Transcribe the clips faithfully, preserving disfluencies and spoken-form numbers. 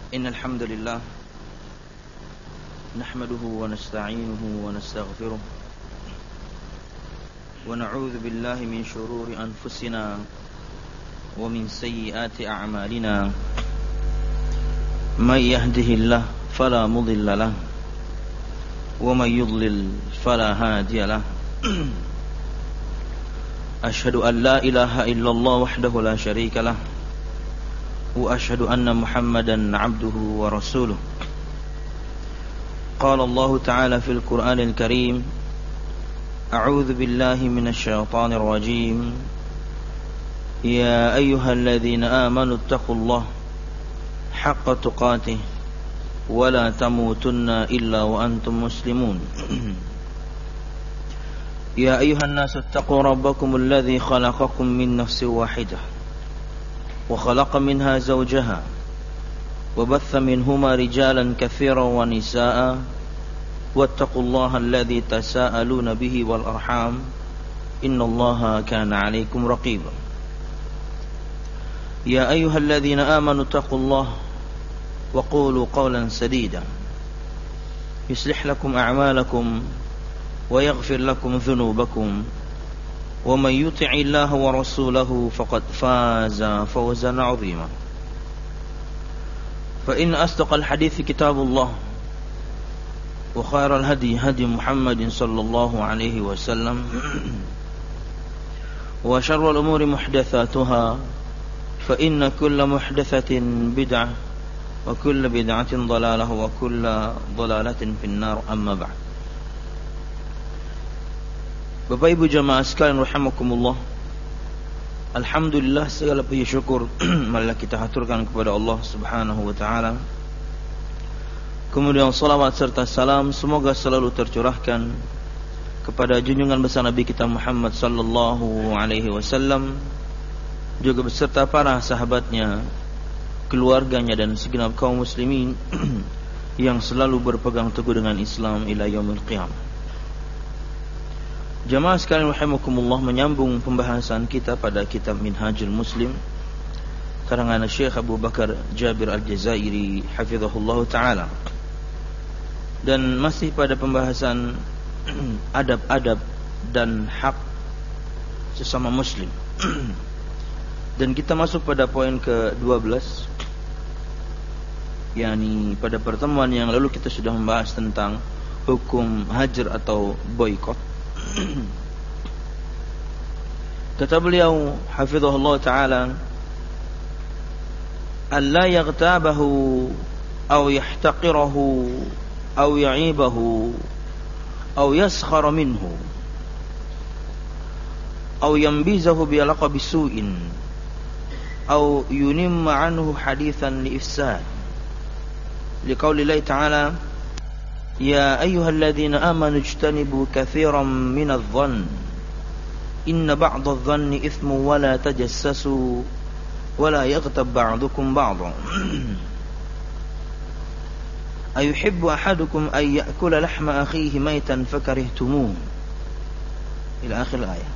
إن الحمد لله نحمده ونستعينه ونستغفره ونعوذ بالله من شرور أنفسنا ومن سيئات أعمالنا من يهده الله فلا مضل له ومن يضلل فلا هادي له أشهد أن لا إله إلا الله وحده لا شريك له وأشهد أن محمدا عبده ورسوله. قال الله تعالى في القرآن الكريم: أعوذ بالله من الشيطان الرجيم يا أيها الذين آمنوا اتقوا الله حق تقاته ولا تموتن إلا وأنتم مسلمون. يا أيها الناس اتقوا ربكم الذي خلقكم من نفس واحدة وخلق منها زوجها وبث منهما رجالا كثيرا ونساء واتقوا الله الذي تساءلون به والأرحام إن الله كان عليكم رقيبا. يا أيها الذين آمنوا اتقوا الله وقولوا قولا سديدا يصلح لكم أعمالكم ويغفر لكم ذنوبكم ومن يطع الله ورسوله فقد فاز فوزا عظيما. فإن أصدق الحديث كتاب الله وخير الهدي هدي محمد صلى الله عليه وسلم وشر الأمور محدثاتها فإن كل محدثة بدعة وكل بدعة ضلالة وكل ضلالة في النار. أما بعد. Bapak Ibu jamaah sekalian rahimakumullah, alhamdulillah segala puji syukur marilah kita haturkan kepada Allah Subhanahu wa taala. Kemudian salawat serta salam semoga selalu tercurahkan kepada junjungan besar Nabi kita Muhammad sallallahu alaihi wasallam, juga beserta para sahabatnya, keluarganya dan segenap kaum muslimin yang selalu berpegang teguh dengan Islam ila yaumil qiyamah. Jamaah sekalian rahimakumullah, menyambung pembahasan kita pada kitab Minhajul Muslim karangan Syekh Abu Bakar Jabir Al-Jazairi hafizahullah ta'ala, dan masih pada pembahasan adab-adab dan hak sesama muslim. Dan kita masuk pada poin ke dua belas, yakni pada pertemuan yang lalu kita sudah membahas tentang hukum hajar atau boikot. Kata beliau hafizahullah ta'ala, alla yaghtabahu aw yahtaqirahu aw ya'ibahu aw yaskhara minhu aw yanbizahu bi laqabi su'in aw yunimma anhu hadithan li ifsad, liqauli Allah ta'ala يا أيها الذين آمنوا اجتنبوا كثيرا من الظن إن بعض الظن إثم ولا تجسسوا ولا يغتب بعضكم بعضا أيحب أحدكم أن يأكل لحم أخيه ميتا فكرهتموه إلى آخر الآية.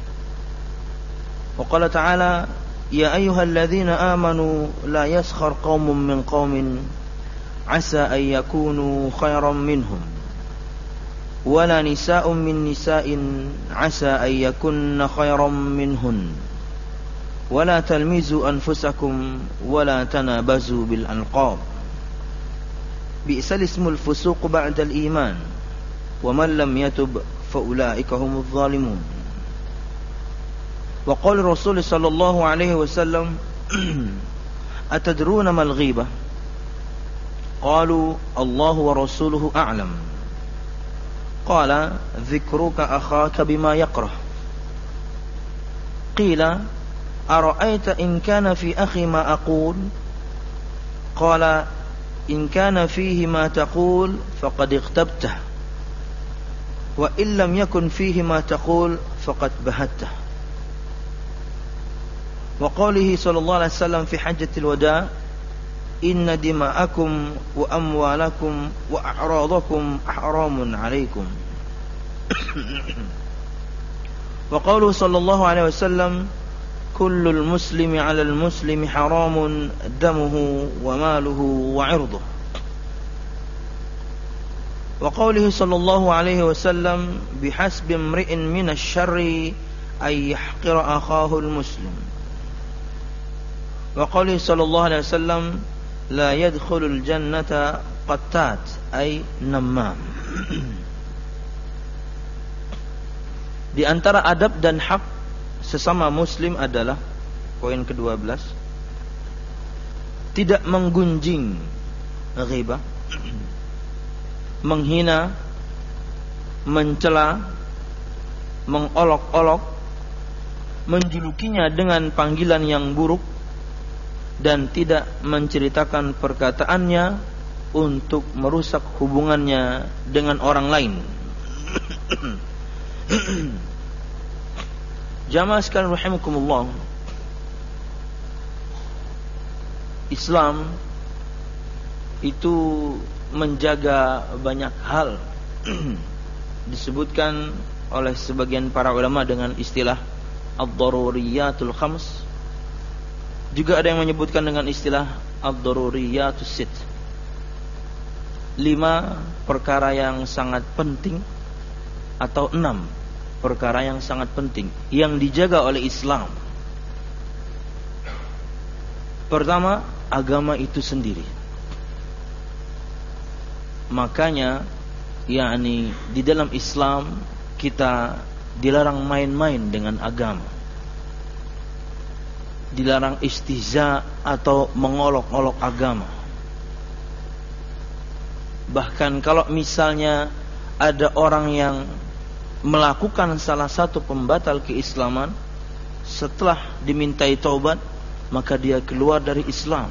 وقال تعالى يا أيها الذين آمنوا لا يسخر قوم من قوم عسى أن يكونوا خيرا منهم ولا نساء من نساء عسى أن يكن خيرا منهن ولا تلمزوا أنفسكم ولا تنابزوا بالألقاب بئس الاسم الفسوق بعد الإيمان ومن لم يتب فأولئك هم الظالمون. وقال الرسول صلى الله عليه وسلم أتدرون ما الغيبة؟ قالوا الله ورسوله أعلم. قال ذكرك أخاك بما يكره. قيل أرأيت إن كان في أخي ما أقول؟ قال إن كان فيه ما تقول فقد اغتبته وإن لم يكن فيه ما تقول فقد بهته. وقوله صلى الله عليه وسلم في حجة الوداع إن دماءكم وأموالكم وأعراضكم حرام عليكم. وقوله صلى الله عليه وسلم kullul muslimi 'alal muslimi haramun damuhu wa maluhu wa 'irduhu. Wa qawlihi sallallahu alaihi wasallam bihasbi imri'in minasy syarri ay yahqira akhahu al-muslim. Wa qawlihi sallallahu alaihi wasallam la yadkhulul jannata qattat ay namam. Di antara adab dan hak sesama muslim adalah poin kedua belas, tidak menggunjing ghibah, menghina, mencela, mengolok-olok, menjulukinya dengan panggilan yang buruk, dan tidak menceritakan perkataannya untuk merusak hubungannya dengan orang lain. Jamaah sekalian rahimakumullah, Islam itu menjaga banyak hal. Disebutkan oleh sebagian para ulama dengan istilah ad-daruriyatul khams. Juga ada yang menyebutkan dengan istilah ad-daruriyatus sit. Lima perkara yang sangat penting, atau enam perkara yang sangat penting yang dijaga oleh Islam. Pertama, agama itu sendiri. Makanya, yakni di dalam Islam kita dilarang main-main dengan agama. Dilarang istihza atau mengolok-olok agama. Bahkan kalau misalnya ada orang yang melakukan salah satu pembatal keislaman, setelah dimintai taubat, maka dia keluar dari Islam.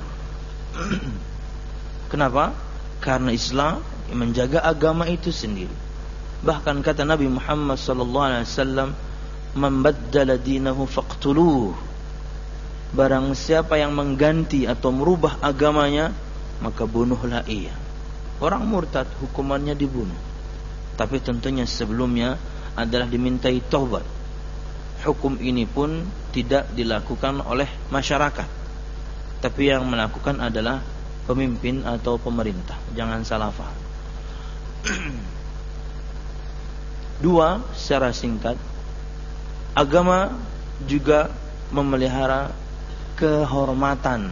Kenapa? Karena Islam menjaga agama itu sendiri. Bahkan kata Nabi Muhammad sallallahu alaihi wasallam, "Man baddala dinahu faqtuluh." Barang siapa yang mengganti atau merubah agamanya, maka bunuhlah ia. Orang murtad hukumannya dibunuh. Tapi tentunya sebelumnya adalah dimintai taubat. Hukum ini pun tidak dilakukan oleh masyarakat, tapi yang melakukan adalah pemimpin atau pemerintah. Jangan salah faham. Dua, secara singkat, agama juga memelihara kehormatan.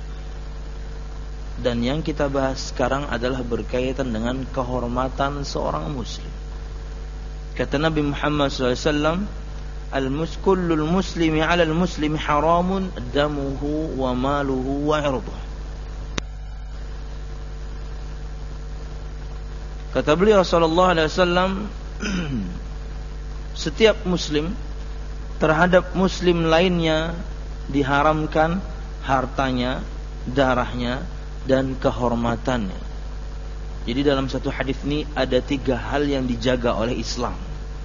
Dan yang kita bahas sekarang adalah berkaitan dengan kehormatan seorang muslim. Kata Nabi Muhammad sallallahu alaihi wasallam, "Al-muskullul muslimi 'alal muslimi haramun damuhu wa maluhu wa 'irduhu." Kata beliau sallallahu alaihi wasallam, setiap muslim terhadap muslim lainnya diharamkan hartanya, darahnya, dan kehormatannya. Jadi dalam satu hadis ini ada tiga hal yang dijaga oleh Islam.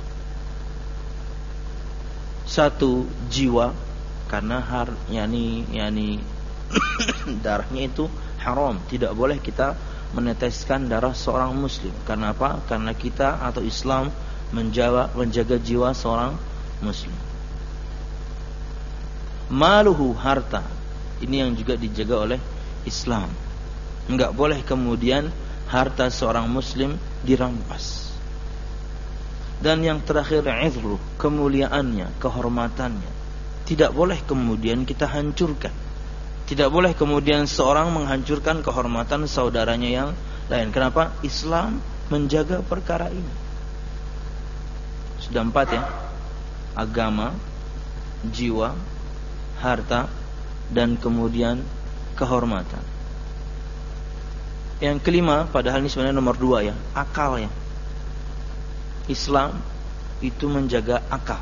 Satu, jiwa, karena har yani yani darahnya itu haram, tidak boleh kita meneteskan darah seorang muslim. Karena apa? Karena kita atau Islam menjaga menjaga jiwa seorang muslim. Maluhu, harta, ini yang juga dijaga oleh Islam. Enggak boleh kemudian harta seorang muslim dirampas. Dan yang terakhir, izru, kemuliaannya, kehormatannya, tidak boleh kemudian kita hancurkan. Tidak boleh kemudian seorang menghancurkan kehormatan saudaranya yang lain. Kenapa? Islam menjaga perkara ini. Sudah empat ya. Agama, jiwa, harta, dan kemudian kehormatan. Yang kelima, padahal ini sebenarnya nomor dua ya, akal ya. Islam itu menjaga akal.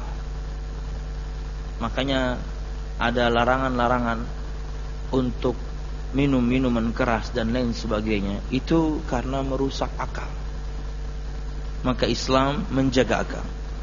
Makanya ada larangan-larangan untuk minum minuman keras dan lain sebagainya. Itu karena merusak akal. Maka Islam menjaga akal.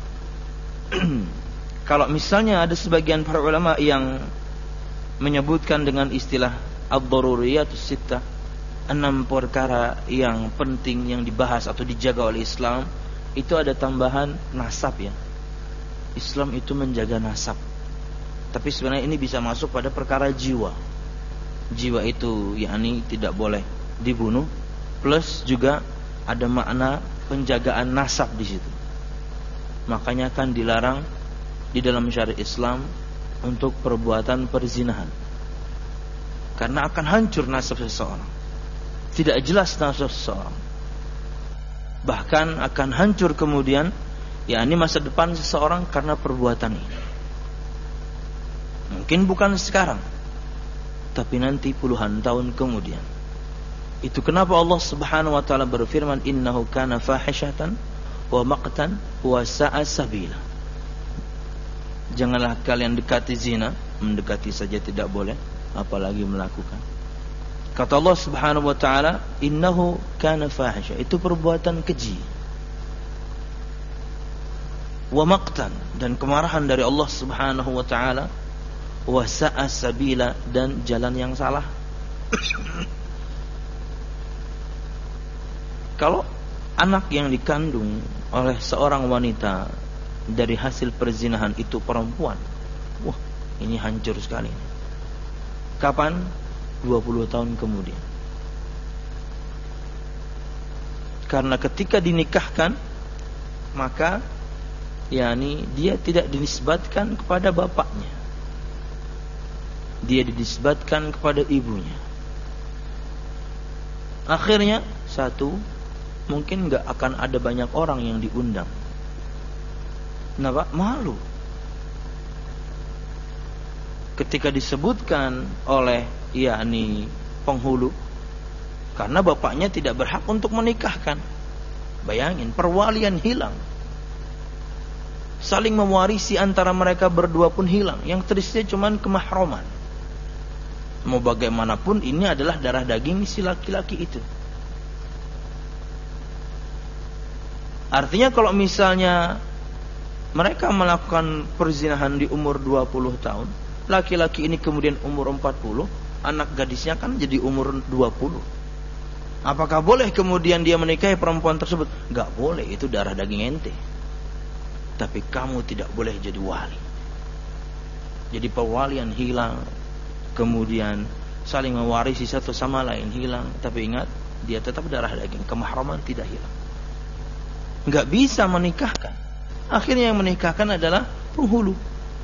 Kalau misalnya ada sebagian para ulama yang menyebutkan dengan istilah ad-daruriyatus sittah, enam perkara yang penting yang dibahas atau dijaga oleh Islam, itu ada tambahan nasab ya. Islam itu menjaga nasab. Tapi sebenarnya ini bisa masuk pada perkara jiwa. Jiwa itu yakni tidak boleh dibunuh, plus juga ada makna penjagaan nasab di situ. Makanya kan dilarang di dalam syariat Islam untuk perbuatan perzinahan. Karena akan hancur nasab seseorang. Tidak jelas nasab seseorang. Bahkan akan hancur kemudian yakni masa depan seseorang karena perbuatan ini. Mungkin bukan sekarang, tapi nanti puluhan tahun kemudian. Itu kenapa Allah Subhanahu wa taala berfirman, innahu kana fahishatan wa maqtan wa sa'a sabila. Janganlah kalian dekati zina, mendekati saja tidak boleh, apalagi melakukan. Kata Allah Subhanahu wa taala, innahu kana fahisha, itu perbuatan keji. Wa maqtan, dan kemarahan dari Allah Subhanahu wa taala, wa sa'a sabila, dan jalan yang salah. Kalau anak yang dikandung oleh seorang wanita dari hasil perzinahan itu perempuan, wah, ini hancur sekali. Kapan? dua puluh tahun kemudian. Karena ketika dinikahkan, maka yakni dia tidak dinisbatkan kepada bapaknya, dia dinisbatkan kepada ibunya. Akhirnya satu, mungkin gak akan ada banyak orang yang diundang. Kenapa? Malu. Ketika disebutkan oleh yakni penghulu, karena bapaknya tidak berhak untuk menikahkan. Bayangin, perwalian hilang, saling mewarisi antara mereka berdua pun hilang. Yang tersisa cuma kemahroman. Mau bagaimanapun ini adalah darah daging si laki-laki itu. Artinya kalau misalnya mereka melakukan perzinahan di umur dua puluh tahun, laki-laki ini kemudian umur empat puluh, anak gadisnya kan jadi umur dua puluh. Apakah boleh kemudian dia menikahi perempuan tersebut? Gak boleh, itu darah daging ente. Tapi kamu tidak boleh jadi wali. Jadi perwalian hilang, kemudian saling mewarisi satu sama lain hilang. Tapi ingat, dia tetap darah daging, kemahraman tidak hilang. Gak bisa menikahkan. Akhirnya yang menikahkan adalah penghulu.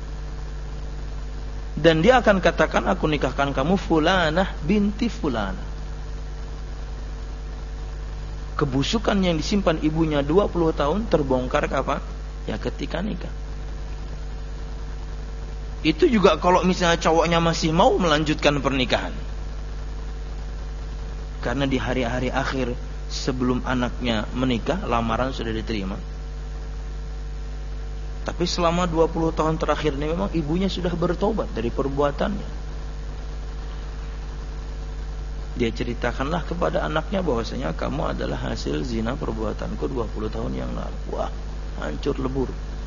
Dan dia akan katakan, aku nikahkan kamu fulanah binti fulanah. Kebusukan yang disimpan ibunya dua puluh tahun terbongkar kapan? Ya ketika nikah. Itu juga kalau misalnya cowoknya masih mau melanjutkan pernikahan. Karena di hari-hari akhir sebelum anaknya menikah, lamaran sudah diterima. Tapi selama dua puluh tahun terakhir ini memang ibunya sudah bertobat dari perbuatannya. Dia ceritakanlah kepada anaknya bahwasanya kamu adalah hasil zina perbuatanku dua puluh tahun yang lalu. Wah, hancur lebur.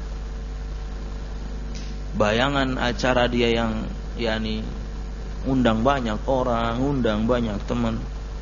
Bayangan acara dia yang yakni undang banyak orang, undang banyak teman,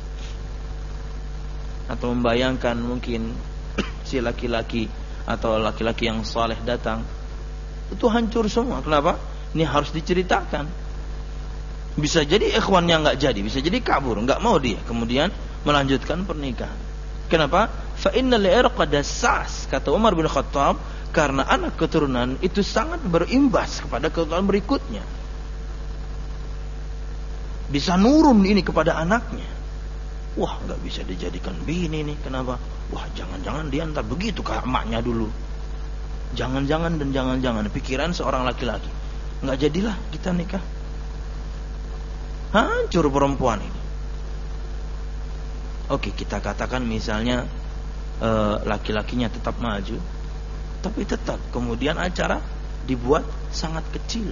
atau membayangkan mungkin si laki-laki atau laki-laki yang saleh datang, itu hancur semua. Kenapa? Ini harus diceritakan. Bisa jadi ikhwannya nggak jadi, bisa jadi kabur, nggak mau dia kemudian melanjutkan pernikahan. Kenapa? Fa innal irqa dassas, kata Umar bin Khattab, karena anak keturunan itu sangat berimbas kepada keturunan berikutnya. Bisa nurun ini kepada anaknya. Wah, nggak bisa dijadikan bini nih. Kenapa? Wah, jangan-jangan dia entar begitu ke emaknya dulu. Jangan-jangan dan jangan-jangan pikiran seorang laki-laki. Nggak jadilah kita nikah. Hancur perempuan ini. Oke, kita katakan misalnya e, laki-lakinya tetap maju, tapi tetap kemudian acara dibuat sangat kecil.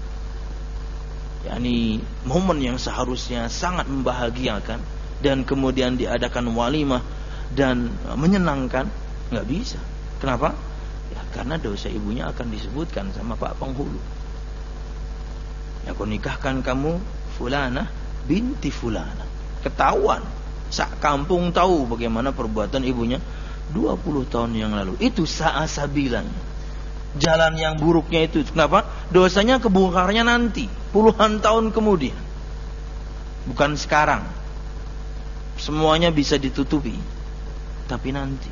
yakni momen yang seharusnya sangat membahagiakan dan kemudian diadakan walimah dan menyenangkan, nggak bisa. Kenapa? Ya karena dosa ibunya akan disebutkan sama Pak Penghulu. Ya, aku nikahkan kamu fulanah binti fulanah. Ketahuan, sak kampung tahu bagaimana perbuatan ibunya dua puluh tahun yang lalu. Itu sa'asabilanya. jalan yang buruknya itu. Kenapa? Dosanya kebongkarnya nanti, puluhan tahun kemudian, bukan sekarang. Semuanya bisa ditutupi, tapi nanti.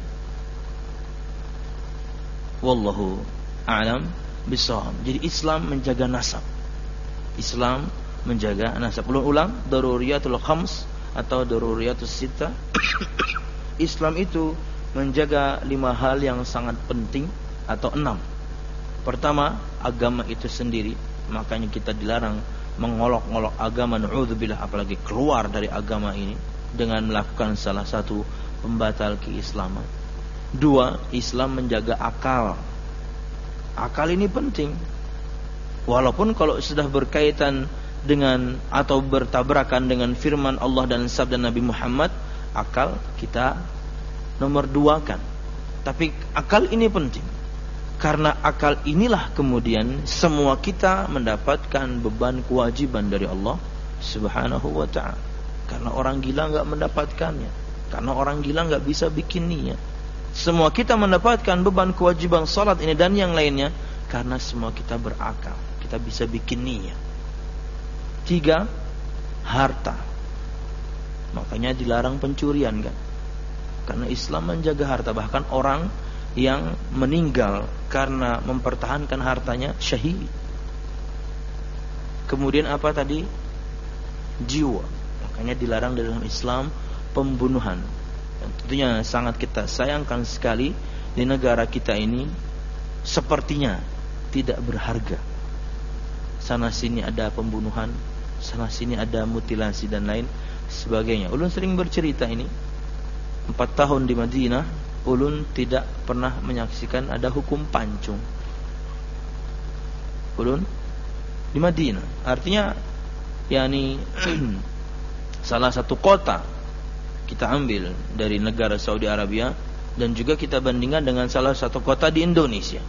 Wallahu a'lam bishawab. Jadi Islam menjaga nasab. Islam menjaga nasab. Ulun ulang, daruriyatul khams atau daruriyatus sittah. Islam itu menjaga lima hal yang sangat penting atau enam. Pertama, agama itu sendiri. Makanya kita dilarang mengolok-olok agama, na'udzubillah, apalagi keluar dari agama ini dengan melakukan salah satu pembatal keislaman. Dua, Islam menjaga akal. Akal ini penting. Walaupun kalau sudah berkaitan dengan atau bertabrakan dengan firman Allah dan sabda Nabi Muhammad, akal kita nomor dua kan. Tapi akal ini penting. Karena akal inilah kemudian semua kita mendapatkan beban kewajiban dari Allah Subhanahu wa ta'ala. Karena orang gila enggak mendapatkannya. Karena orang gila enggak bisa bikin niat. Semua kita mendapatkan beban kewajiban salat ini dan yang lainnya karena semua kita berakal. Kita bisa bikin niat. Tiga, harta. Makanya dilarang pencurian kan. Karena Islam menjaga harta. Bahkan orang yang meninggal karena mempertahankan hartanya syahid. Kemudian apa tadi? Jiwa. Makanya dilarang dalam Islam pembunuhan. Dan tentunya sangat kita sayangkan sekali di negara kita ini sepertinya tidak berharga. Sana sini ada pembunuhan, sana sini ada mutilasi dan lain sebagainya. Ulun sering bercerita ini, empat tahun di Madinah, ulun tidak pernah menyaksikan ada hukum pancung. Ulun di Madinah, artinya yakni salah satu kota kita ambil dari negara Saudi Arabia dan juga kita bandingkan dengan salah satu kota di Indonesia.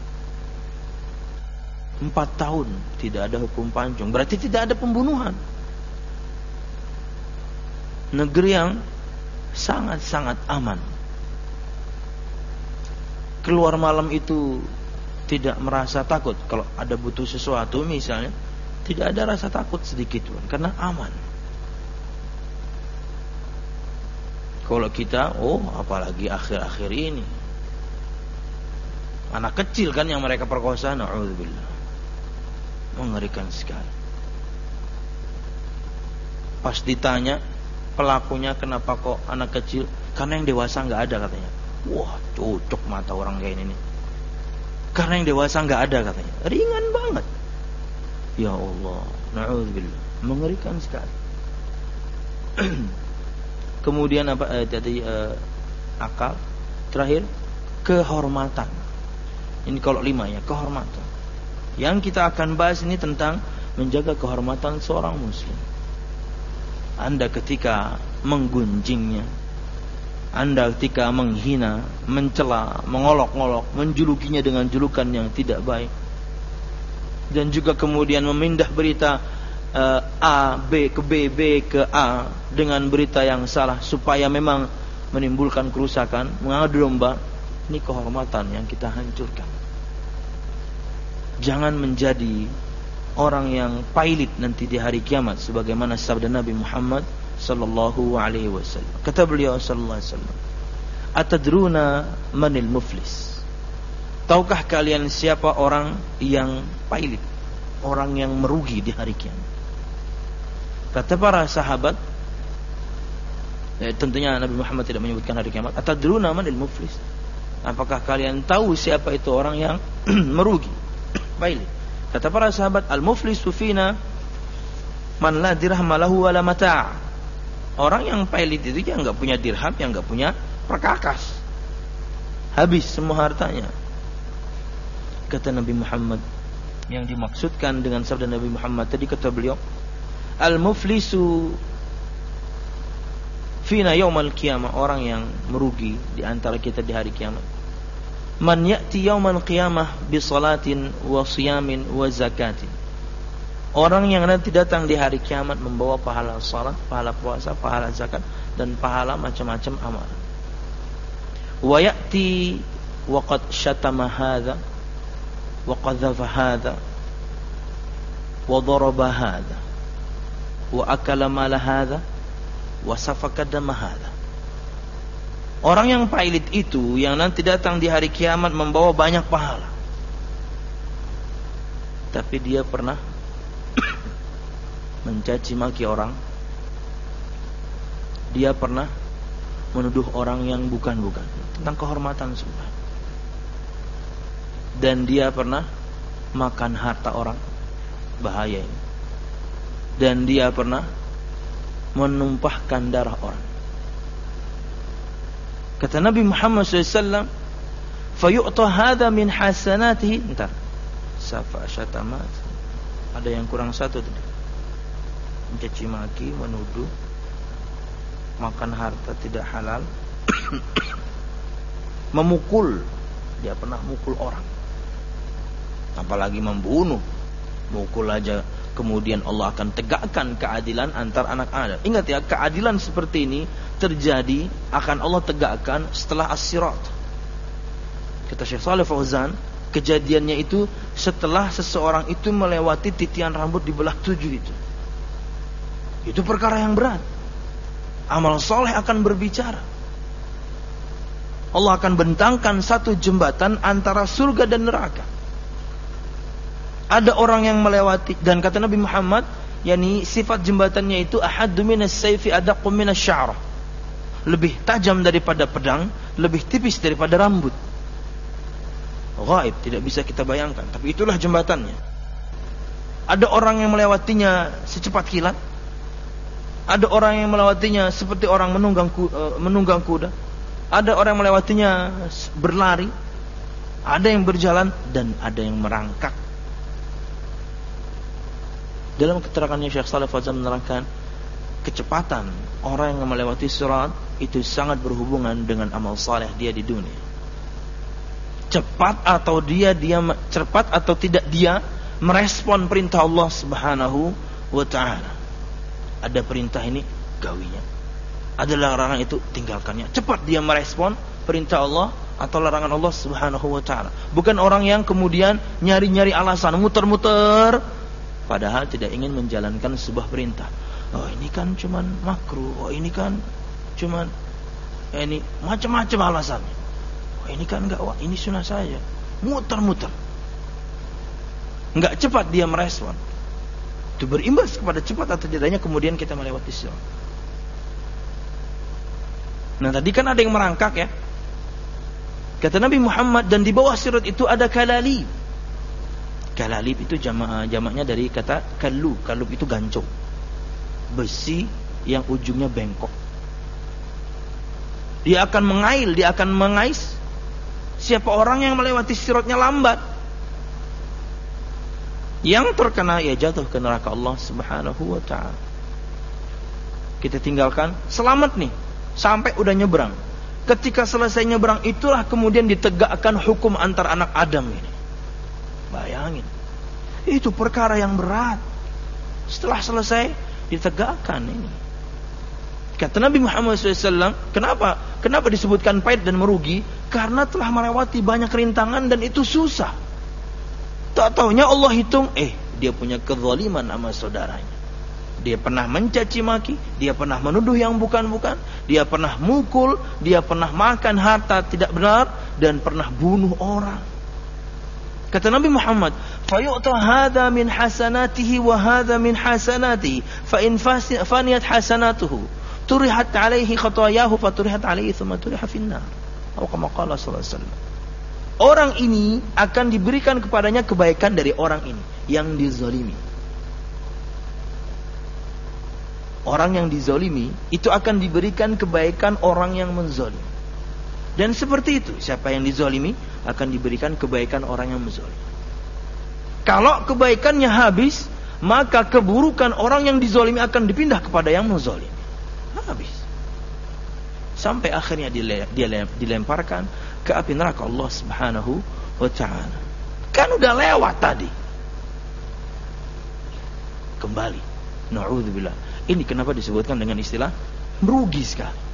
Empat tahun tidak ada hukum pancung, berarti tidak ada pembunuhan. Negeri yang sangat-sangat aman. Keluar malam itu tidak merasa takut. Kalau ada butuh sesuatu misalnya, tidak ada rasa takut sedikit pun, karena aman. Kalau kita, oh apalagi akhir-akhir ini, anak kecil kan yang mereka perkosa, na'udzubillah, mengerikan sekali. Pas ditanya pelakunya kenapa kok anak kecil, karena yang dewasa nggak ada katanya. Wah, cocok mata orang kayak ini. Karena yang dewasa nggak ada katanya. Ringan banget. Ya Allah, na'udzubillah, mengerikan sekali. Kemudian apa eh, tadi eh, akal, terakhir kehormatan. Ini kalau lima ya, kehormatan. Yang kita akan bahas ini tentang menjaga kehormatan seorang muslim. Anda ketika menggunjingnya, Anda ketika menghina, mencela, mengolok-olok, menjulukinya dengan julukan yang tidak baik, dan juga kemudian memindah berita uh, A, B ke B, B ke A dengan berita yang salah supaya memang menimbulkan kerusakan, mengadu domba, ini kehormatan yang kita hancurkan. Jangan menjadi orang yang pailit nanti di hari kiamat, sebagaimana sabda Nabi Muhammad sallallahu alaihi wasallam. Kata beliau sallallahu alaihi wasallam, "Atadruna manil muflis?" Tahukah kalian siapa orang yang pailit, orang yang merugi di hari kiamat? Kata para sahabat, eh, tentunya Nabi Muhammad tidak menyebutkan hari kiamat. Atadruna manil muflis? Apakah kalian tahu siapa itu orang yang merugi, pailit? Kata para sahabat, al-muflisu fina man la dirham lahu wala mata'. Orang yang pailit itu yang enggak punya dirham, yang enggak punya perkakas. Habis semua hartanya. Kata Nabi Muhammad, yang dimaksudkan dengan sabda Nabi Muhammad tadi, kata beliau, al-muflisu fina yaumal qiyamah, orang yang merugi di antara kita di hari kiamat, man ya'ti yaumal qiyamah bi salatin wa siyamin wa zakatin, orang yang nanti datang di hari kiamat membawa pahala salat, pahala puasa, pahala zakat, dan pahala macam-macam amalan. Wa ya'ti wa qad syatama hadza, wa qadhafa hadha wa daraba hadha wa akala mala hadha wa safaka dama hadha. Orang yang pailit itu yang nanti datang di hari kiamat membawa banyak pahala, tapi dia pernah mencaci maki orang, dia pernah menuduh orang yang bukan-bukan tentang kehormatan semua, dan dia pernah makan harta orang, bahaya ini, dan dia pernah menumpahkan darah orang. Kata Nabi Muhammad shallallahu alaihi wasallam, fayu'ta hadha min hasanatihi. Entar safa syatamat, ada yang kurang satu tadi, mencaci maki, menuduh, makan harta tidak halal, memukul, dia pernah mukul orang, apalagi membunuh. Mukul aja kemudian Allah akan tegakkan keadilan antar anak Adam. Ingat ya, keadilan seperti ini terjadi akan Allah tegakkan setelah as-sirat. Kata Syekh Shalih Fauzan, kejadiannya itu setelah seseorang itu melewati titian rambut di belah tujuh itu. Itu perkara yang berat. Amal soleh akan berbicara. Allah akan bentangkan satu jembatan antara surga dan neraka. Ada orang yang melewati, dan kata Nabi Muhammad, yakni sifat jembatannya itu ahaddu minas sayfi adaqqu minas sya'rah, lebih tajam daripada pedang, lebih tipis daripada rambut. Gaib, tidak bisa kita bayangkan, tapi itulah jembatannya. Ada orang yang melewatinya secepat kilat, ada orang yang melewatinya seperti orang menunggang kuda, menunggang kuda, ada orang yang melewatinya berlari, ada yang berjalan, dan ada yang merangkak. Dalam keterangannya Syekh Shalih Fauzan menerangkan, kecepatan orang yang melewati sirat itu sangat berhubungan dengan amal saleh dia di dunia. Cepat atau dia dia cepat atau tidak dia merespon perintah Allah Subhanahu wa taala. Ada perintah ini, gawinya. Ada larangan itu, tinggalkannya. Cepat dia merespon perintah Allah atau larangan Allah Subhanahu wa taala. Bukan orang yang kemudian nyari-nyari alasan, muter-muter, padahal tidak ingin menjalankan sebuah perintah. Oh ini kan cuman makruh, oh ini kan cuman eh, ini macam-macam alasannya. Oh ini kan enggak, wah ini sunnah saja. Muter-muter. Enggak cepat dia merespon. Itu berimbas kepada cepat atau tidaknya kemudian kita melewati sirat. Nah tadi kan ada yang merangkak ya. Kata Nabi Muhammad, dan di bawah sirat itu ada kalalib. Kalalib itu jamak jamaknya dari kata kalub. Kalub itu gancung, besi yang ujungnya bengkok. Dia akan mengail, dia akan mengais siapa orang yang melewati siratnya lambat. Yang terkena ya jatuh ke neraka Allah Subhanahu wa taala. Kita tinggalkan, selamat nih sampai udah nyebrang. Ketika selesai nyebrang, itulah kemudian ditegakkan hukum antar anak Adam ini. Bayangin, itu perkara yang berat. Setelah selesai ditegakkan ini. Kata Nabi Muhammad shallallahu alaihi wasallam, kenapa? Kenapa disebutkan pahit dan merugi? Karena telah melewati banyak rintangan dan itu susah. Tak taunya Allah hitung, eh dia punya kezaliman sama saudaranya. Dia pernah mencaci maki, dia pernah menuduh yang bukan-bukan, dia pernah mukul, dia pernah makan harta tidak benar, dan pernah bunuh orang. Kata Nabi Muhammad, fayu'ta hadha min hasanatihi wa hadha min hasanatihi, fa in faniyat hasanatuhu turihat alaihi khatayahu fa turihat alaihi thumma turiha finnar. Atau kama qala sallallahu alaihi wasallam. Orang ini akan diberikan kepadanya kebaikan dari orang ini yang dizalimi. Orang yang dizalimi itu akan diberikan kebaikan orang yang menzalimi. Dan seperti itu, siapa yang dizalimi akan diberikan kebaikan orang yang menzalimi. Kalau kebaikannya habis, maka keburukan orang yang dizalimi akan dipindah kepada yang menzalimi. Habis. Sampai akhirnya dia dilemparkan ke api neraka Allah Subhanahu wa taala. Kan udah lewat tadi. Kembali. Na'udzubillah. Ini kenapa disebutkan dengan istilah merugi sekali.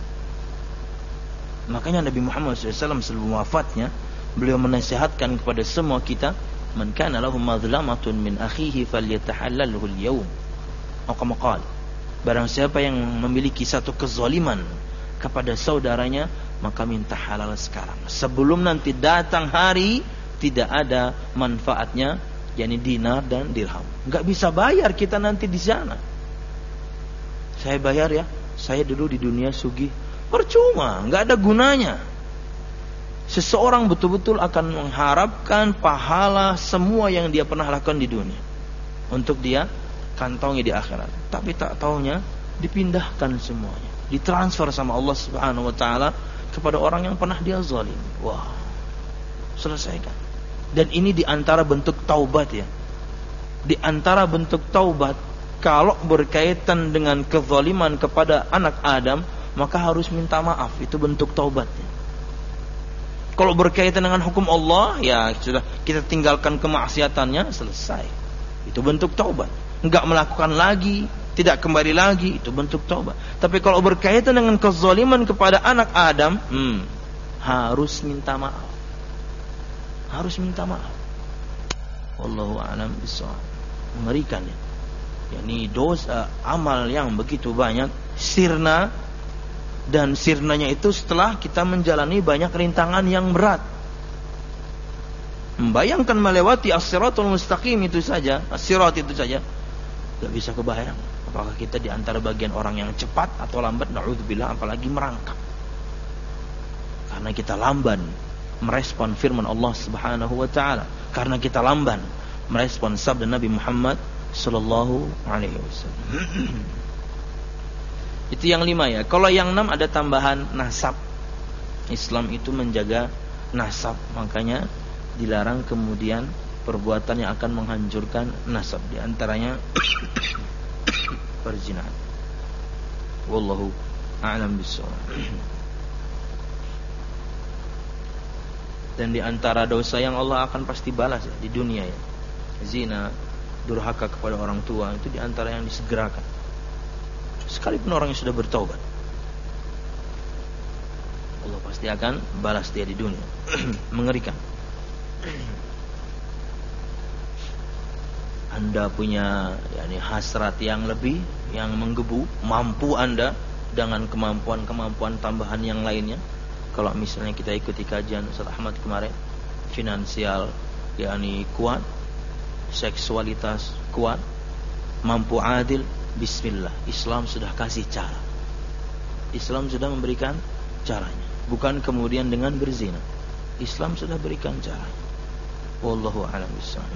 Makanya Nabi Muhammad shallallahu alaihi wasallam sebelum wafatnya, beliau menasihatkan kepada semua kita, Man kana lahu madhlamatun min akhihi falyatahallalhu al-yawm. Atau maqal. Barang siapa yang memiliki satu kezaliman kepada saudaranya, maka minta halal sekarang, sebelum nanti datang hari tidak ada manfaatnya, yakni dinar dan dirham. Enggak bisa bayar kita nanti di sana. Saya bayar ya, saya dulu di dunia sugih, percuma, enggak ada gunanya. Seseorang betul-betul akan mengharapkan pahala semua yang dia pernah lakukan di dunia untuk dia kantongi di akhirat. Tapi tak taunya dipindahkan semuanya, ditransfer sama Allah Subhanahu wa taala kepada orang yang pernah dia zalim. Wah, selesaikan. Dan ini di antara bentuk taubat ya. Di antara bentuk taubat, kalau berkaitan dengan kezaliman kepada anak Adam, maka harus minta maaf. Itu bentuk taubatnya. Kalau berkaitan dengan hukum Allah, ya sudah, kita tinggalkan kemaksiatannya, selesai. Itu bentuk taubat. Enggak melakukan lagi, tidak kembali lagi, itu bentuk taubat. Tapi kalau berkaitan dengan kezaliman kepada anak Adam, hmm, harus minta maaf. Harus minta maaf. Wallahu a'lam bishawab. Mengerikan ya. Yani dosa amal yang begitu banyak, sirna, dan sirnanya itu setelah kita menjalani banyak rintangan yang berat. Membayangkan melewati as-siratul mustaqim itu saja, as-sirat itu saja, gak bisa kebayang. Apakah kita di antara bagian orang yang cepat atau lambat? Na'udzubillah, apalagi merangkak. Karena kita lamban merespon firman Allah Subhanahu wa taala, karena kita lamban merespon sabda Nabi Muhammad sallallahu alaihi wasallam. Itu yang lima ya. Kalau yang enam ada tambahan nasab. Islam itu menjaga nasab, makanya dilarang kemudian perbuatan yang akan menghancurkan nasab. Di antaranya perzinahan. Wallahu a'lam bishawab. Dan di antara dosa yang Allah akan pasti balas ya, di dunia ya, zina, durhaka kepada orang tua, itu di antara yang disegerakan. Sekalipun orang yang sudah bertaubat, Allah pasti akan balas dia di dunia. Mengerikan. Anda punya yakni hasrat yang lebih, yang menggebu, mampu Anda dengan kemampuan-kemampuan tambahan yang lainnya. Kalau misalnya kita ikuti kajian Ustaz Ahmad kemarin, finansial yakni kuat, seksualitas kuat, mampu adil, bismillah, Islam sudah kasih cara. Islam sudah memberikan caranya. Bukan kemudian dengan berzina. Islam sudah berikan caranya. Wallahu a'lam bishawab.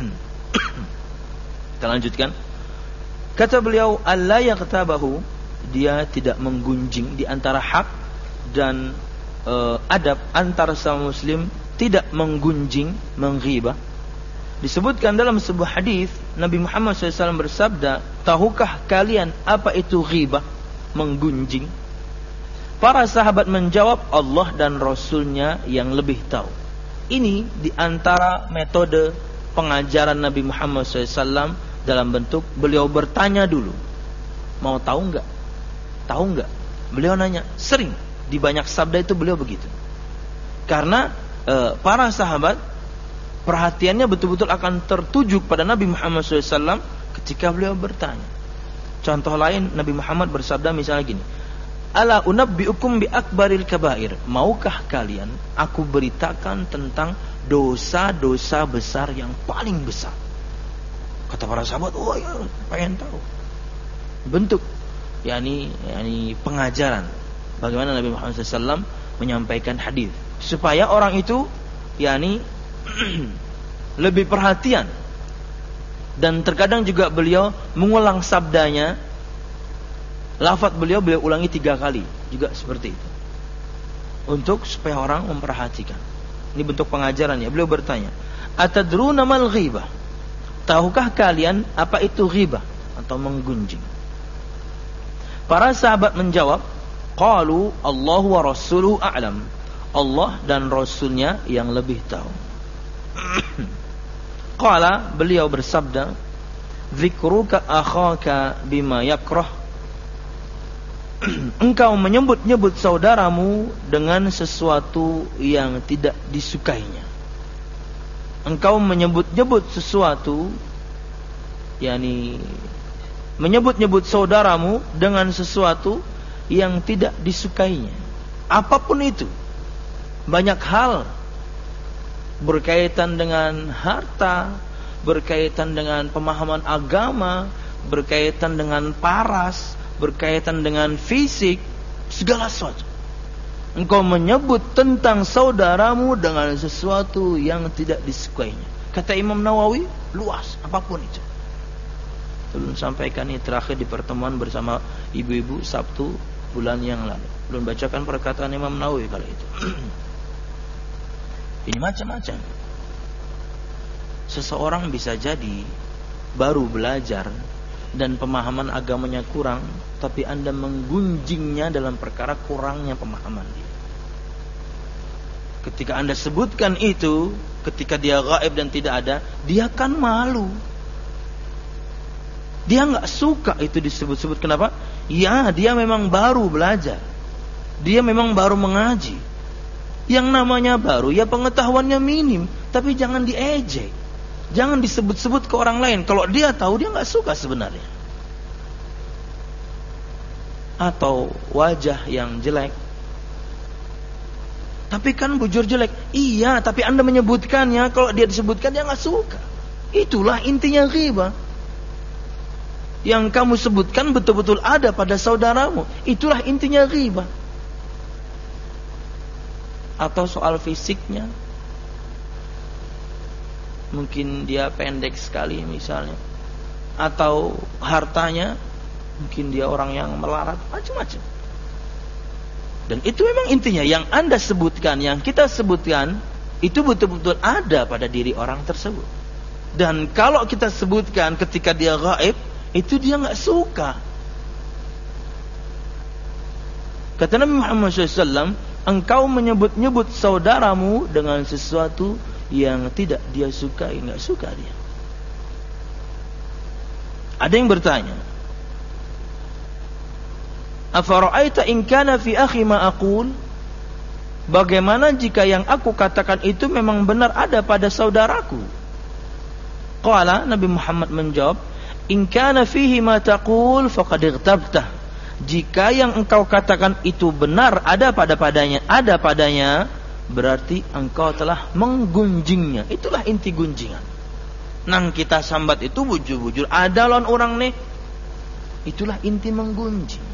Kita lanjutkan. Kata beliau, alla yaqtabahu, dia tidak menggunjing di antara hak dan uh, adab antara sama muslim, tidak menggunjing, menghibah. Disebutkan dalam sebuah hadis Nabi Muhammad shallallahu alaihi wasallam bersabda, tahukah kalian apa itu ghibah, menggunjing? Para sahabat menjawab, Allah dan Rasulnya yang lebih tahu. Ini diantara metode pengajaran Nabi Muhammad shallallahu alaihi wasallam dalam bentuk beliau bertanya dulu, mau tahu enggak? Tahu enggak? Beliau nanya, sering di banyak sabda itu beliau begitu. Karena e, para sahabat perhatiannya betul-betul akan tertuju pada Nabi Muhammad shallallahu alaihi wasallam ketika beliau bertanya. Contoh lain, Nabi Muhammad bersabda misalnya gini, ala unabbiukum bi akbaril kabair, maukah kalian aku beritakan tentang dosa-dosa besar yang paling besar? Kata para sahabat, oh ya, pengen tahu. Bentuk yakni yakni pengajaran bagaimana Nabi Muhammad shallallahu alaihi wasallam menyampaikan hadis supaya orang itu yakni lebih perhatian. Dan terkadang juga beliau mengulang sabdanya, lafaz beliau beliau ulangi tiga kali juga seperti itu, untuk supaya orang memperhatikan. Ini bentuk pengajaran ya. Beliau bertanya, atadruna mal ghibah, tahukah kalian apa itu ghibah atau menggunjing? Para sahabat menjawab, qalu Allahu wa rasuluhu a'lam, Allah dan Rasulnya yang lebih tahu. Qala, beliau bersabda, zikruka akhaka bima yakrah, engkau menyebut-nyebut saudaramu dengan sesuatu yang tidak disukainya. engkau menyebut-nyebut sesuatu, yakni menyebut-nyebut saudaramu dengan sesuatu yang tidak disukainya, apapun itu. Banyak hal berkaitan dengan harta, berkaitan dengan pemahaman agama, berkaitan dengan paras, berkaitan dengan fisik, segala sesuatu. Engkau menyebut tentang saudaramu dengan sesuatu yang tidak disukainya. Kata Imam Nawawi, luas apapun itu. Belum sampaikan ini terakhir di pertemuan bersama ibu-ibu Sabtu bulan yang lalu. Belum bacakan perkataan Imam Nawawi kali itu. Ini macam-macam. Seseorang bisa jadi baru belajar dan pemahaman agamanya kurang, tapi Anda menggunjingnya dalam perkara kurangnya pemahaman dia. Ketika Anda sebutkan itu, ketika dia gaib dan tidak ada, dia kan malu. Dia nggak suka itu disebut-sebut. Kenapa? Ya, dia memang baru belajar. Dia memang baru mengaji. Yang namanya baru, ya pengetahuannya minim, tapi jangan diejek. Jangan disebut-sebut ke orang lain. Kalau dia tahu, dia nggak suka sebenarnya. Atau wajah yang jelek. Tapi kan bujur jelek. Iya, tapi Anda menyebutkannya. Kalau dia disebutkan, dia nggak suka. Itulah intinya ghibah. Yang kamu sebutkan betul-betul ada pada saudaramu. Itulah intinya ghibah. Atau soal fisiknya, mungkin dia pendek sekali misalnya. Atau hartanya, mungkin dia orang yang melarat, macam-macam. Dan itu memang intinya yang Anda sebutkan, yang kita sebutkan, itu betul-betul ada pada diri orang tersebut. Dan kalau kita sebutkan ketika dia gaib, itu dia nggak suka. Kata Nabi Muhammad shallallahu alaihi wasallam, engkau menyebut-nyebut saudaramu dengan sesuatu yang tidak dia sukai, nggak suka dia. Ada yang bertanya, afara'aita in kana fi akhi ma aqul? Bagaimana jika yang aku katakan itu memang benar ada pada saudaraku? Qala, Nabi Muhammad menjawab, in kana fihi ma taqul faqad ightabtah. Jika yang engkau katakan itu benar ada pada padanya, ada padanya, berarti engkau telah menggunjingnya. Itulah inti gunjingan. Nang kita sambat itu bujur-bujur ada lawan orang nih. Itulah inti menggunjing.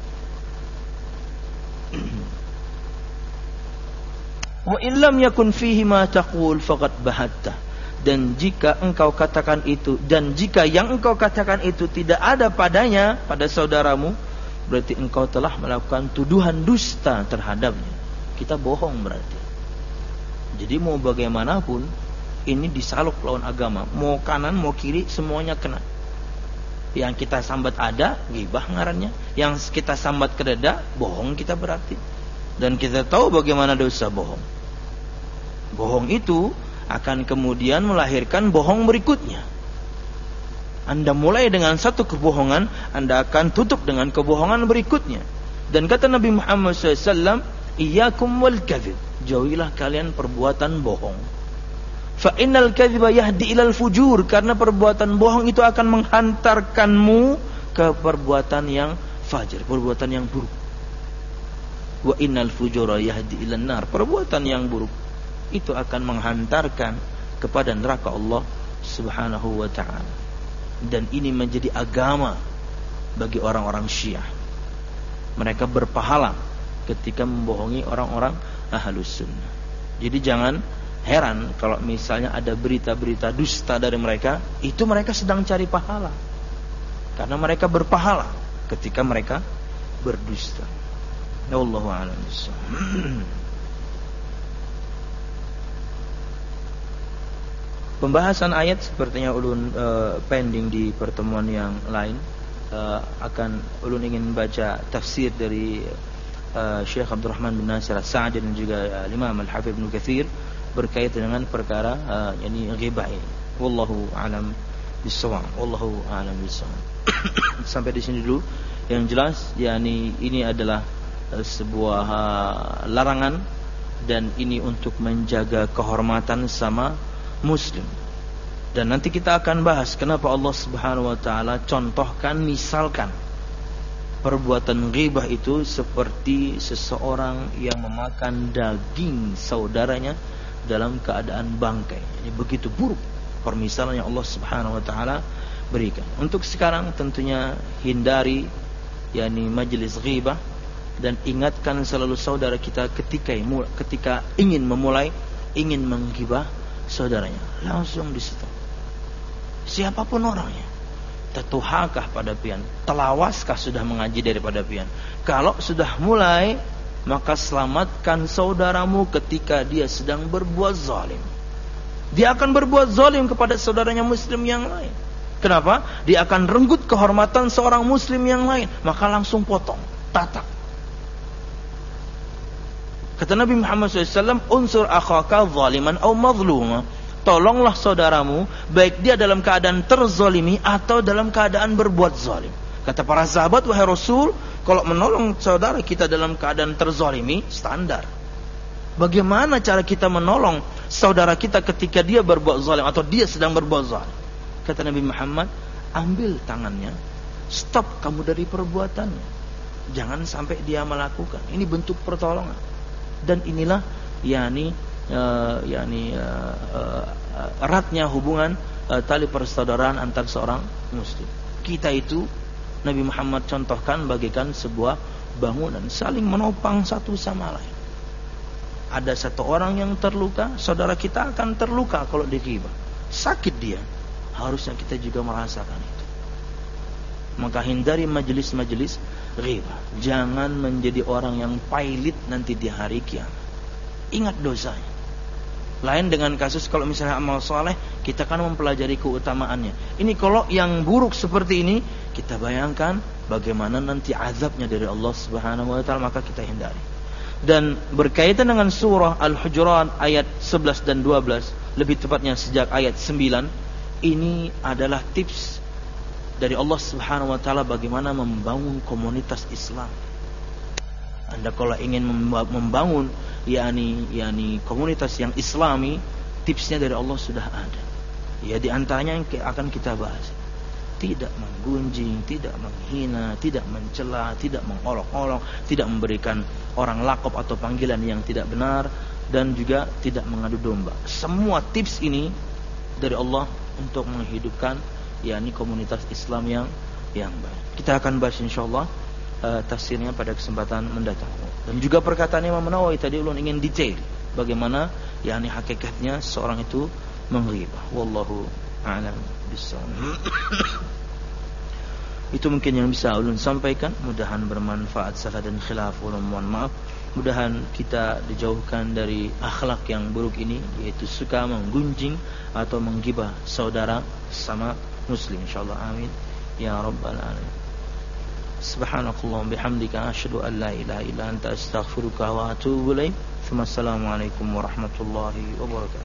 Wa illam yakun fihi ma taqul faqad bahatta. Dan jika engkau katakan itu, dan jika yang engkau katakan itu tidak ada padanya, pada saudaramu, berarti engkau telah melakukan tuduhan dusta terhadapnya. Kita bohong berarti. Jadi mau bagaimanapun, ini disaluk lawan agama. Mau kanan, mau kiri, semuanya kena. Yang kita sambat ada, ghibah ngarannya. Yang kita sambat kedada, bohong kita berarti. Dan kita tahu bagaimana dosa bohong. Bohong itu akan kemudian melahirkan bohong berikutnya. Anda mulai dengan satu kebohongan, Anda akan tutup dengan kebohongan berikutnya. Dan kata Nabi Muhammad shallallahu alaihi wasallam, iyyakum wal kadhib, jauhilah kalian perbuatan bohong. Fa innal kadhiba yahdi ilal fujur, karena perbuatan bohong itu akan menghantarkanmu ke perbuatan yang fajir, perbuatan yang buruk. Wa innal fujura yahdi ilan nar, perbuatan yang buruk itu akan menghantarkan kepada neraka Allah Subhanahu wa ta'ala. Dan ini menjadi agama bagi orang-orang Syiah. Mereka berpahala ketika membohongi orang-orang Ahlus Sunnah. Jadi jangan heran kalau misalnya ada berita-berita dusta dari mereka, itu mereka sedang cari pahala. Karena mereka berpahala ketika mereka berdusta. Wallahu a'lam bishawab. Pembahasan ayat sepertinya ulun uh, pending di pertemuan yang lain. Uh, akan ulun ingin baca tafsir dari uh, Syekh Abdul Rahman bin Nasir As-Sa'di dan juga uh, Imam Al-Hafidz Ibnu Katsir berkaitan dengan perkara uh, yani ghibah ini. Wallahu a'lam bishawab. Wallahu a'lam bishawab. Sampai di sini dulu. Yang jelas yakni ini adalah uh, sebuah uh, larangan, dan ini untuk menjaga kehormatan sama muslim. Dan nanti kita akan bahas kenapa Allah Subhanahu wa taala contohkan, misalkan perbuatan ghibah itu seperti seseorang yang memakan daging saudaranya dalam keadaan bangkai. Ini begitu buruk permisalan yang Allah Subhanahu wa taala berikan. Untuk sekarang tentunya hindari yakni majelis ghibah dan ingatkan selalu saudara kita ketika ketika ingin memulai ingin menggibah saudaranya, langsung di stop. Siapapun orangnya, tetuhakah pada pian, telawaskah sudah mengaji daripada pian. Kalau sudah mulai, maka selamatkan saudaramu ketika dia sedang berbuat zalim. Dia akan berbuat zalim kepada saudaranya muslim yang lain. Kenapa? Dia akan renggut kehormatan seorang muslim yang lain, maka langsung potong, tatak. Kata Nabi Muhammad shallallahu alaihi wasallam, unsur akhaka zaliman aw mazluma. Tolonglah saudaramu, baik dia dalam keadaan terzalimi atau dalam keadaan berbuat zalim. Kata para sahabat, wahai Rasul, kalau menolong saudara kita dalam keadaan terzalimi, standar. Bagaimana cara kita menolong saudara kita ketika dia berbuat zalim atau dia sedang berbuat zalim? Kata Nabi Muhammad, ambil tangannya, stop kamu dari perbuatannya. Jangan sampai dia melakukan. Ini bentuk pertolongan. Dan inilah yakni Uh, yakni uh, uh, eratnya hubungan uh, tali persaudaraan antar seorang muslim. Kita itu Nabi Muhammad contohkan bagaikan sebuah bangunan, saling menopang satu sama lain. Ada satu orang yang terluka, saudara kita akan terluka kalau dighibah. Sakit dia, harusnya kita juga merasakan itu. Maka hindari majelis-majelis ghibah. Jangan menjadi orang yang pailit nanti di hari kiamat. Ingat dosanya. Lain dengan kasus kalau misalnya amal soleh, kita kan mempelajari keutamaannya. Ini kalau yang buruk seperti ini, kita bayangkan bagaimana nanti azabnya dari Allah Subhanahu wa taala, maka kita hindari. Dan berkaitan dengan surah Al-Hujurat ayat sebelas dan dua belas, lebih tepatnya sejak ayat sembilan, ini adalah tips dari Allah Subhanahu wa taala bagaimana membangun komunitas Islam. Anda kalau ingin membangun yakni yakni komunitas yang Islami, tipsnya dari Allah sudah ada. Ya, di antaranya yang akan kita bahas. Tidak menggunjing, tidak menghina, tidak mencela, tidak mengolok-olok, tidak memberikan orang lakop atau panggilan yang tidak benar, dan juga tidak mengadu domba. Semua tips ini dari Allah untuk menghidupkan yakni komunitas Islam yang yang baik. Kita akan bahas insyaallah Uh, tafsirnya pada kesempatan mendatang. Dan juga perkataan Imam Nawawi tadi ulun ingin detail bagaimana yakni hakikatnya seorang itu menghibah. Wallahu a'lam bishawab. Itu mungkin yang bisa ulun sampaikan. Mudahan bermanfaat. Salah dan khilaf ulun mohon maaf. Mudahan kita dijauhkan dari akhlak yang buruk ini, yaitu suka menggunjing atau menggibah saudara sama muslim, insyaallah. Amin ya rabbal alamin. Subhanakallahumma bihamdika asyhadu an la ilaha illa anta astaghfiruka wa atubu ilaik. Assalamualaikum warahmatullahi wabarakatuh.